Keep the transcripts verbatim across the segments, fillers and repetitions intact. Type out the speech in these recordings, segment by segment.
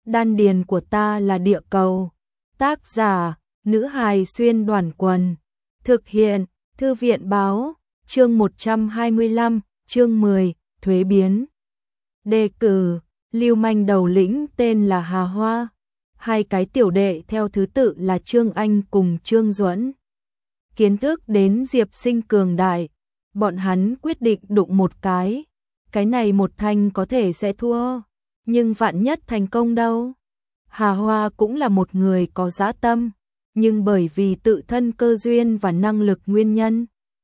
Đan điền của ta là địa cầu. Tác giả, nữ hài xuyên đoàn quần. Thực hiện, thư viện báo, chương một trăm hai mươi lăm, chương mười, thuế biến. Đề cử, lưu manh đầu lĩnh tên là Hà Hoa. Hai cái tiểu đệ theo thứ tự là Trương Anh cùng Trương Duẫn. Kiến thức đến Diệp Sinh cường đại, bọn hắn quyết định đụng một cái. Cái này một thanh có thể sẽ thua, nhưng vạn nhất thành công đâu. Hà Hoa cũng là một người có dã tâm, nhưng bởi vì tự thân cơ duyên và năng lực nguyên nhân,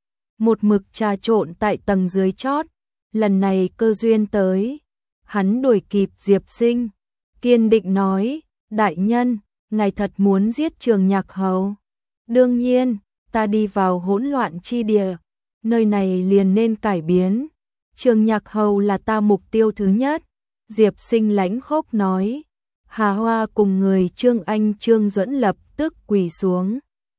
một mực trà trộn tại tầng dưới chót. Lần này cơ duyên tới, hắn đuổi kịp Diệp Sinh, kiên định nói: đại nhân, ngài thật muốn giết Trường Nhạc Hầu? Đương nhiên, ta đi vào hỗn loạn chi địa, nơi này liền nên cải biến. Trường Nhạc Hầu là ta mục tiêu thứ nhất. Diệp Sinh lãnh khốc nói. Hà Hoa cùng người Trương Anh Trương Duẫn lập tức quỳ xuống.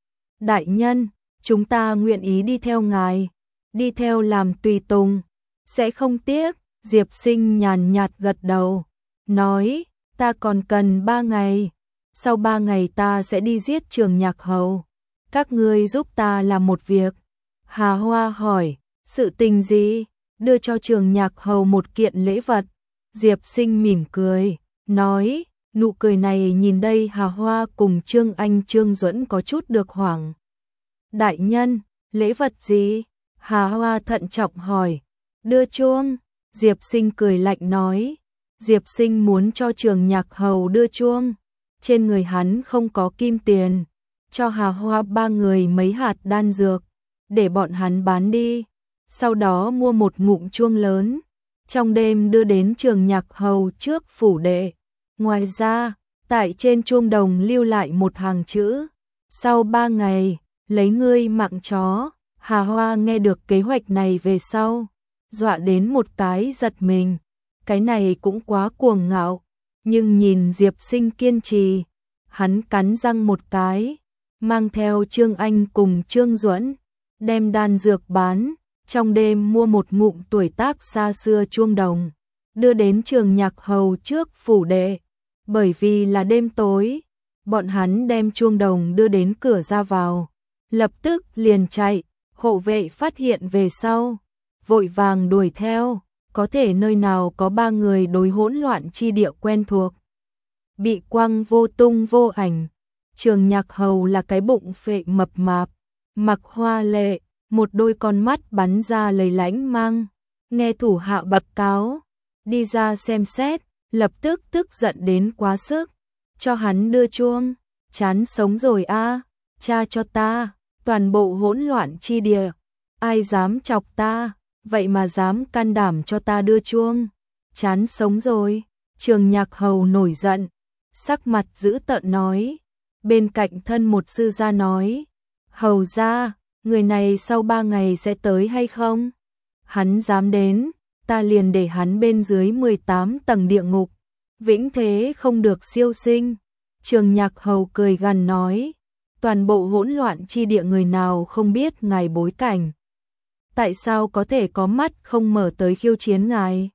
Đại nhân, chúng ta nguyện ý đi theo ngài, đi theo làm tùy tùng, sẽ không tiếc. Diệp Sinh nhàn nhạt gật đầu, nói: ta còn cần ba ngày, sau ba ngày ta sẽ đi giết Trường Nhạc Hầu. Các ngươi giúp ta làm một việc. Hà Hoa hỏi: sự tình gì? Đưa cho Trường Nhạc Hầu một kiện lễ vật. Diệp Sinh mỉm cười, nói, nụ cười này nhìn đây Hà Hoa cùng Trương Anh Trương Duẫn có chút được hoảng. Đại nhân, lễ vật gì? Hà Hoa thận trọng hỏi. Đưa chuông. Diệp Sinh cười lạnh nói. Diệp Sinh muốn cho Trường Nhạc Hầu đưa chuông. Trên người hắn không có kim tiền, cho Hà Hoa ba người mấy hạt đan dược, để bọn hắn bán đi. Sau đó mua một ngụm chuông lớn, trong đêm đưa đến Trường Nhạc Hầu trước phủ đệ. Ngoài ra, tại trên chuông đồng lưu lại một hàng chữ: sau ba ngày, lấy ngươi mạng chó. Hà Hoa nghe được kế hoạch này về sau, dọa đến một cái giật mình. Cái này cũng quá cuồng ngạo, nhưng nhìn Diệp Sinh kiên trì, hắn cắn răng một cái, mang theo Trương Anh cùng Trương Duẫn, đem đan dược bán, trong đêm mua một ngụm tuổi tác xa xưa chuông đồng, đưa đến Trường Nhạc Hầu trước phủ đệ. Bởi vì là đêm tối, bọn hắn đem chuông đồng đưa đến cửa ra vào, lập tức liền chạy. Hộ vệ phát hiện về sau, vội vàng đuổi theo. Có thể nơi nào có ba người đối hỗn loạn chi địa quen thuộc, bị quăng vô tung vô ảnh. Trường Nhạc Hầu là cái bụng phệ mập mạp, mặc hoa lệ, một đôi con mắt bắn ra lầy lánh mang. Nghe thủ hạ bẩm cáo, đi ra xem xét, lập tức tức giận đến quá sức, cho hắn đưa chuông. Chán sống rồi a, à, cha cho ta, toàn bộ hỗn loạn chi địa, ai dám chọc ta, vậy mà dám can đảm cho ta đưa chuông. Chán sống rồi. Trường Nhạc Hầu nổi giận, sắc mặt dữ tợn nói. Bên cạnh thân một sư gia nói: Hầu gia, người này sau ba ngày sẽ tới hay không? Hắn dám đến, ta liền để hắn bên dưới mười tám tầng địa ngục, vĩnh thế không được siêu sinh. Trường Nhạc Hầu cười gằn nói: toàn bộ hỗn loạn chi địa người nào không biết ngài bối cảnh, tại sao có thể có mắt không mở tới khiêu chiến ngài?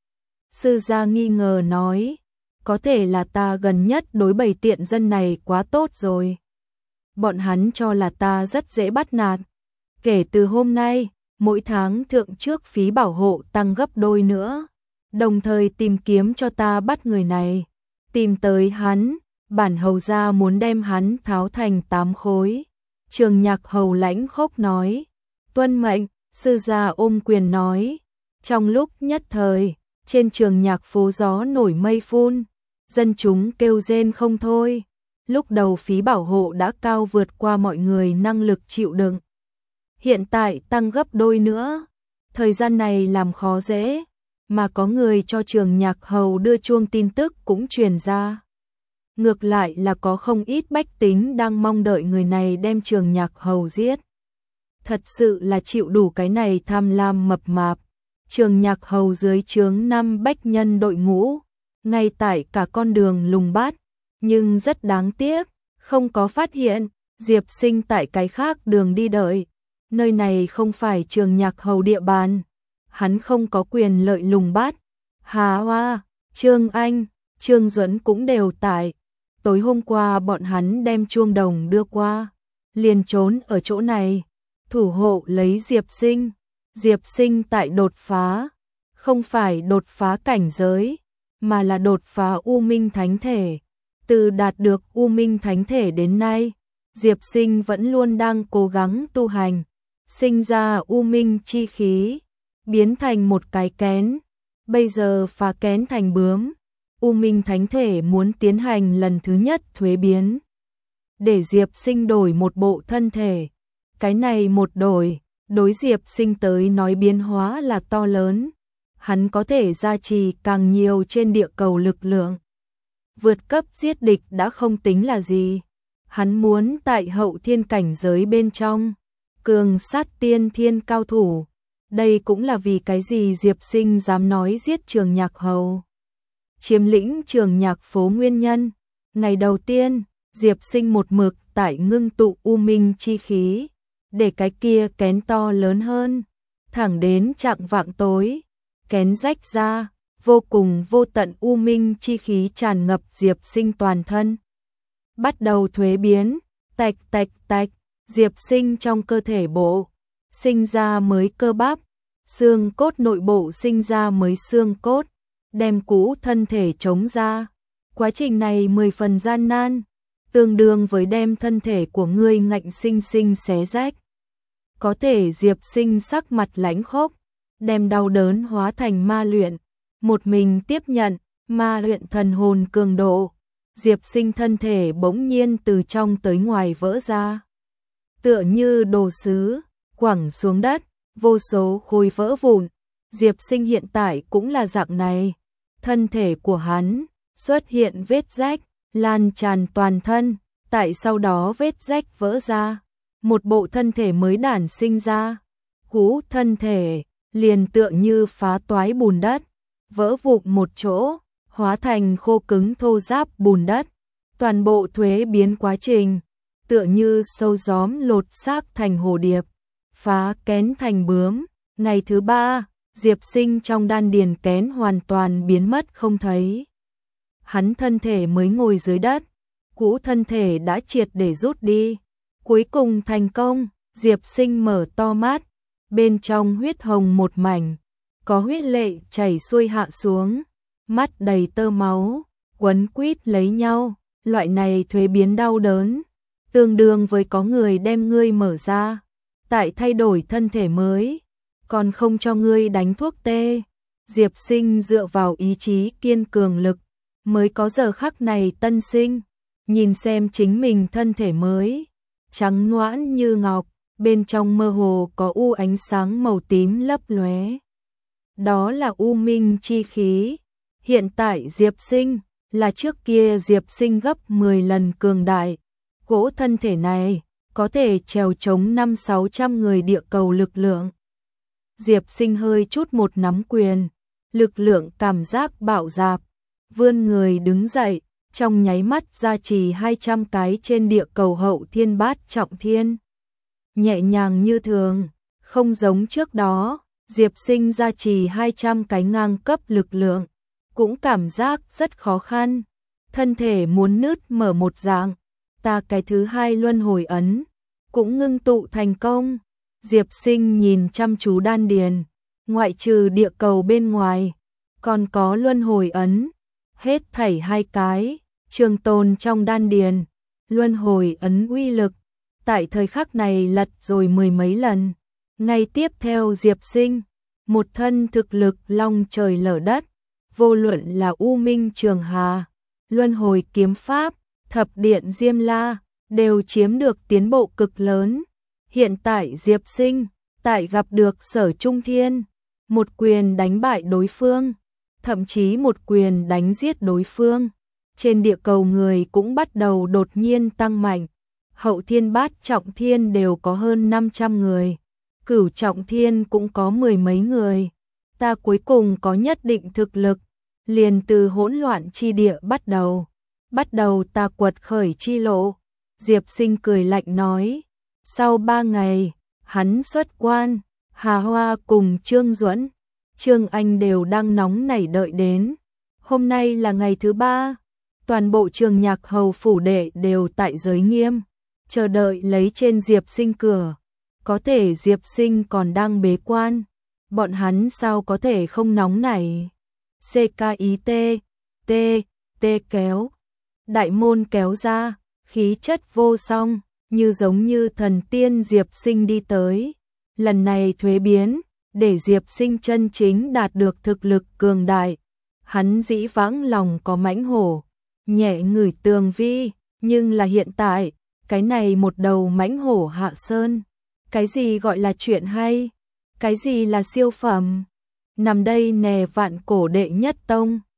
Sư gia nghi ngờ nói: có thể là ta gần nhất đối bầy tiện dân này quá tốt rồi. Bọn hắn cho là ta rất dễ bắt nạt. Kể từ hôm nay, mỗi tháng thượng trước phí bảo hộ tăng gấp đôi nữa, đồng thời tìm kiếm cho ta bắt người này. Tìm tới hắn, bản hầu gia muốn đem hắn tháo thành tám khối. Trường Nhạc Hầu lãnh khốc nói: tuân mệnh. Sư gia ôm quyền nói. Trong lúc nhất thời, trên Trường Nhạc phố gió nổi mây phun, dân chúng kêu rên không thôi. Lúc đầu phí bảo hộ đã cao vượt qua mọi người năng lực chịu đựng, hiện tại tăng gấp đôi nữa. Thời gian này làm khó dễ, mà có người cho Trường Nhạc Hầu đưa chuông tin tức cũng truyền ra. Ngược lại là có không ít bách tính đang mong đợi người này đem Trường Nhạc Hầu giết. Thật sự là chịu đủ cái này tham lam mập mạp. Trường Nhạc Hầu dưới trướng năm bách nhân đội ngũ, ngay tại cả con đường lùng bát, nhưng rất đáng tiếc, không có phát hiện Diệp Sinh tại cái khác đường đi đợi. Nơi này không phải Trường Nhạc Hầu địa bàn, hắn không có quyền lợi lùng bát. Hà Hoa, Trương Anh, Trương Duẫn cũng đều tại. Tối hôm qua bọn hắn đem chuông đồng đưa qua, liền trốn ở chỗ này, thủ hộ lấy Diệp Sinh. Diệp Sinh tại đột phá, không phải đột phá cảnh giới, mà là đột phá U Minh Thánh Thể. Từ đạt được U Minh Thánh Thể đến nay, Diệp Sinh vẫn luôn đang cố gắng tu hành, sinh ra U Minh chi khí, biến thành một cái kén, bây giờ phá kén thành bướm. U Minh Thánh Thể muốn tiến hành lần thứ nhất thuế biến, để Diệp Sinh đổi một bộ thân thể. Cái này một đổi, đối Diệp Sinh tới nói biến hóa là to lớn. Hắn có thể gia trì càng nhiều trên địa cầu lực lượng. Vượt cấp giết địch đã không tính là gì. Hắn muốn tại hậu thiên cảnh giới bên trong, cường sát tiên thiên cao thủ. Đây cũng là vì cái gì Diệp Sinh dám nói giết Trường Nhạc Hầu, chiếm lĩnh Trường Nhạc phố nguyên nhân. Ngày đầu tiên, Diệp Sinh một mực tại ngưng tụ U Minh chi khí, để cái kia kén to lớn hơn, thẳng đến chạng vạng tối, kén rách ra, vô cùng vô tận U Minh chi khí tràn ngập Diệp Sinh toàn thân. Bắt đầu thuế biến, tạch tạch tạch, Diệp Sinh trong cơ thể bộ, sinh ra mới cơ bắp, xương cốt nội bộ sinh ra mới xương cốt, đem cũ thân thể chống ra. Quá trình này mười phần gian nan, tương đương với đem thân thể của ngươi ngạnh sinh sinh xé rách. Có thể Diệp Sinh sắc mặt lãnh khốc, đem đau đớn hóa thành ma luyện, một mình tiếp nhận, ma luyện thần hồn cường độ. Diệp Sinh thân thể bỗng nhiên từ trong tới ngoài vỡ ra, tựa như đồ sứ, quẳng xuống đất, vô số khối vỡ vụn. Diệp Sinh hiện tại cũng là dạng này, thân thể của hắn xuất hiện vết rách, lan tràn toàn thân, tại sau đó vết rách vỡ ra, một bộ thân thể mới đản sinh ra. Cũ thân thể liền tựa như phá toái bùn đất, vỡ vụn một chỗ, hóa thành khô cứng thô ráp bùn đất. Toàn bộ thuế biến quá trình, tựa như sâu gióm lột xác thành hồ điệp, phá kén thành bướm. Ngày thứ ba, Diệp Sinh trong đan điền kén hoàn toàn biến mất không thấy. Hắn thân thể mới ngồi dưới đất, cũ thân thể đã triệt để rút đi. Cuối cùng thành công, Diệp Sinh mở to mắt, bên trong huyết hồng một mảnh, có huyết lệ chảy xuôi hạ xuống, mắt đầy tơ máu, quấn quýt lấy nhau. Loại này thuế biến đau đớn, tương đương với có người đem ngươi mở ra, tại thay đổi thân thể mới, còn không cho ngươi đánh thuốc tê. Diệp Sinh dựa vào ý chí kiên cường lực, mới có giờ khắc này tân sinh. Nhìn xem chính mình thân thể mới, trắng noãn như ngọc, bên trong mơ hồ có u ánh sáng màu tím lấp lóe. Đó là U Minh chi khí. Hiện tại Diệp Sinh là trước kia Diệp Sinh gấp mười lần cường đại. Cỗ thân thể này có thể trèo chống năm sáu trăm người địa cầu lực lượng. Diệp Sinh hơi chút một nắm quyền, lực lượng cảm giác bạo dạp, vươn người đứng dậy, trong nháy mắt gia trì hai trăm cái trên địa cầu hậu thiên bát trọng thiên. Nhẹ nhàng như thường, không giống trước đó, Diệp Sinh gia trì hai trăm cái ngang cấp lực lượng, cũng cảm giác rất khó khăn, thân thể muốn nứt mở một dạng. Ta cái thứ hai luân hồi ấn cũng ngưng tụ thành công. Diệp Sinh nhìn chăm chú đan điền, ngoại trừ địa cầu bên ngoài, còn có luân hồi ấn, hết thảy hai cái, trường tồn trong đan điền. Luân hồi ấn uy lực tại thời khắc này lật rồi mười mấy lần. Ngay tiếp theo Diệp Sinh, một thân thực lực long trời lở đất, vô luận là U Minh Trường Hà, luân hồi kiếm pháp, thập điện Diêm La, đều chiếm được tiến bộ cực lớn. Hiện tại Diệp Sinh, tại gặp được Sở Trung Thiên, một quyền đánh bại đối phương, thậm chí một quyền đánh giết đối phương. Trên địa cầu người cũng bắt đầu đột nhiên tăng mạnh, hậu thiên bát trọng thiên đều có hơn năm trăm người, cửu trọng thiên cũng có mười mấy người. Ta cuối cùng có nhất định thực lực, liền từ hỗn loạn chi địa bắt đầu, bắt đầu ta quật khởi chi lộ. Diệp Sinh cười lạnh nói. Sau ba ngày, hắn xuất quan, Hà Hoa cùng Trương Duẫn, Trương Anh đều đang nóng nảy đợi đến. Hôm nay là ngày thứ ba, toàn bộ trường Nhạc Hầu phủ đệ đều tại giới nghiêm, chờ đợi lấy trên Diệp Sinh cửa. Có thể Diệp Sinh còn đang bế quan, bọn hắn sao có thể không nóng nảy. C K I T, T, T kéo, đại môn kéo ra, khí chất vô song, như giống như thần tiên Diệp Sinh đi tới. Lần này thuế biến, để Diệp Sinh chân chính đạt được thực lực cường đại. Hắn dĩ vãng lòng có mãnh hổ, nhẹ ngửi tường vi, nhưng là hiện tại, cái này một đầu mãnh hổ hạ sơn. Cái gì gọi là chuyện hay? Cái gì là siêu phẩm? Nằm đây nè vạn cổ đệ nhất tông.